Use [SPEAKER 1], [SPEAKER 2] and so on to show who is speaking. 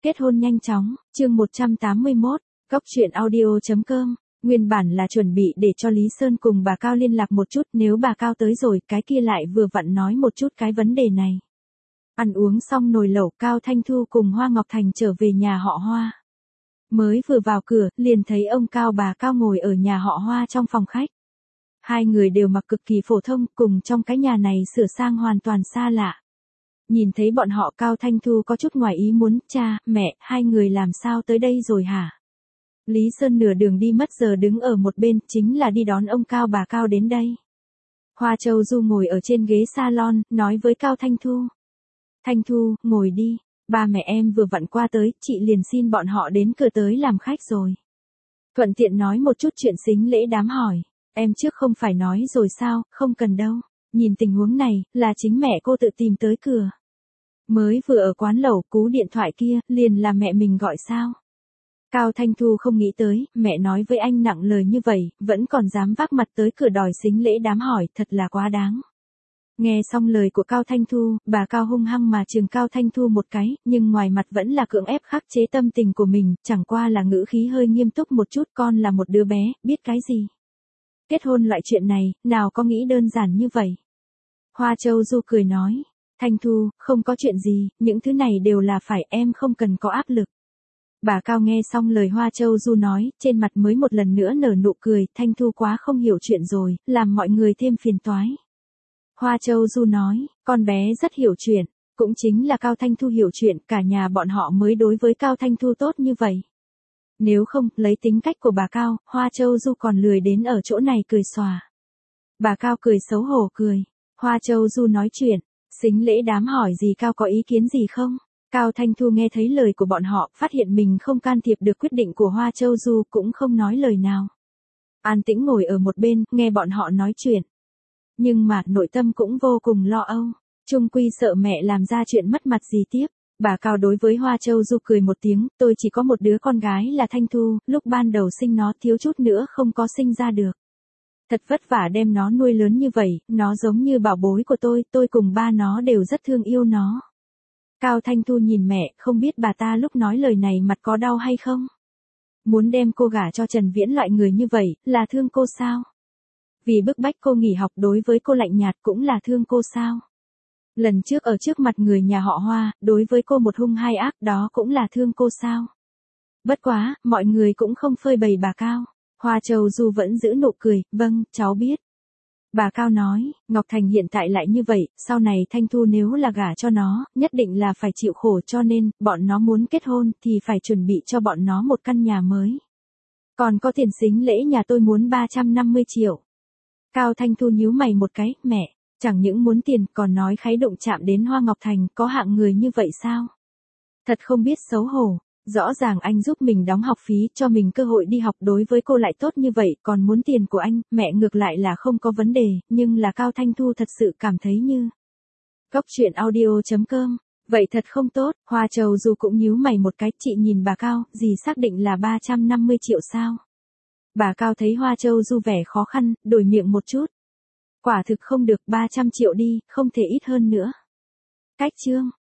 [SPEAKER 1] Kết hôn nhanh chóng, chương 181, Góc truyện audio.com. Nguyên bản là chuẩn bị để cho Lý Sơn cùng bà Cao liên lạc một chút, nếu bà Cao tới rồi, cái kia lại vừa vặn nói một chút cái vấn đề này. Ăn uống xong nồi lẩu, Cao Thanh Thu cùng Hoa Ngọc Thành trở về nhà họ Hoa. Mới vừa vào cửa, liền thấy ông Cao bà Cao ngồi ở nhà họ Hoa trong phòng khách. Hai người đều mặc cực kỳ phổ thông, cùng trong cái nhà này sửa sang hoàn toàn xa lạ. Nhìn thấy bọn họ, Cao Thanh Thu có chút ngoài ý muốn, cha, mẹ, hai người làm sao tới đây rồi hả? Lý Sơn nửa đường đi mất giờ đứng ở một bên, chính là đi đón ông Cao bà Cao đến đây. Hoa Châu Du ngồi ở trên ghế salon, nói với Cao Thanh Thu. Thanh Thu, ngồi đi, ba mẹ em vừa vặn qua tới, chị liền xin bọn họ đến cửa tới làm khách rồi. Thuận tiện nói một chút chuyện sính lễ đám hỏi, em trước không phải nói rồi sao, không cần đâu. Nhìn tình huống này, là chính mẹ cô tự tìm tới cửa. Mới vừa ở quán lẩu, cú điện thoại kia, liền là mẹ mình gọi sao. Cao Thanh Thu không nghĩ tới, mẹ nói với anh nặng lời như vậy, vẫn còn dám vác mặt tới cửa đòi sính lễ đám hỏi, thật là quá đáng. Nghe xong lời của Cao Thanh Thu, bà Cao hung hăng mà trừng Cao Thanh Thu một cái, nhưng ngoài mặt vẫn là cưỡng ép khắc chế tâm tình của mình, chẳng qua là ngữ khí hơi nghiêm túc một chút, con là một đứa bé, biết cái gì. Kết hôn loại chuyện này, nào có nghĩ đơn giản như vậy. Hoa Châu Du cười nói, Thanh Thu, không có chuyện gì, những thứ này đều là phải, em không cần có áp lực. Bà Cao nghe xong lời Hoa Châu Du nói, trên mặt mới một lần nữa nở nụ cười, Thanh Thu quá không hiểu chuyện rồi, làm mọi người thêm phiền toái. Hoa Châu Du nói, con bé rất hiểu chuyện, cũng chính là Cao Thanh Thu hiểu chuyện, cả nhà bọn họ mới đối với Cao Thanh Thu tốt như vậy. Nếu không, lấy tính cách của bà Cao, Hoa Châu Du còn lười đến ở chỗ này cười xòa. Bà Cao cười xấu hổ cười. Hoa Châu Du nói chuyện, sính lễ đám hỏi gì Cao có ý kiến gì không? Cao Thanh Thu nghe thấy lời của bọn họ, phát hiện mình không can thiệp được quyết định của Hoa Châu Du, cũng không nói lời nào. An tĩnh ngồi ở một bên, nghe bọn họ nói chuyện. Nhưng mà, nội tâm cũng vô cùng lo âu. Chung quy sợ mẹ làm ra chuyện mất mặt gì tiếp. Bà Cao đối với Hoa Châu Du cười một tiếng, tôi chỉ có một đứa con gái là Thanh Thu, lúc ban đầu sinh nó thiếu chút nữa không có sinh ra được. Thật vất vả đem nó nuôi lớn như vậy, nó giống như bảo bối của tôi cùng ba nó đều rất thương yêu nó. Cao Thanh Thu nhìn mẹ, không biết bà ta lúc nói lời này mặt có đau hay không? Muốn đem cô gả cho Trần Viễn loại người như vậy, là thương cô sao? Vì bức bách cô nghỉ học đối với cô lạnh nhạt cũng là thương cô sao? Lần trước ở trước mặt người nhà họ Hoa, đối với cô một hung hai ác đó cũng là thương cô sao? Bất quá, mọi người cũng không phơi bày bà Cao. Hoa Châu Du vẫn giữ nụ cười, vâng, cháu biết. Bà Cao nói, Ngọc Thành hiện tại lại như vậy, sau này Thanh Thu nếu là gả cho nó, nhất định là phải chịu khổ cho nên, bọn nó muốn kết hôn thì phải chuẩn bị cho bọn nó một căn nhà mới. Còn có tiền sính lễ nhà tôi muốn 350 triệu. Cao Thanh Thu nhíu mày một cái, mẹ, chẳng những muốn tiền còn nói khái động chạm đến Hoa Ngọc Thành, có hạng người như vậy sao? Thật không biết xấu hổ. Rõ ràng anh giúp mình đóng học phí, cho mình cơ hội đi học, đối với cô lại tốt như vậy, còn muốn tiền của anh, mẹ ngược lại là không có vấn đề, nhưng là Cao Thanh Thu thật sự cảm thấy như. Góc truyện audio.com, vậy thật không tốt. Hoa Châu Du cũng nhíu mày một cái, chị nhìn bà Cao, gì xác định là 350 triệu sao? Bà Cao thấy Hoa Châu Du vẻ khó khăn, đổi miệng một chút. Quả thực không được, 300 triệu đi, không thể ít hơn nữa. Cách chương.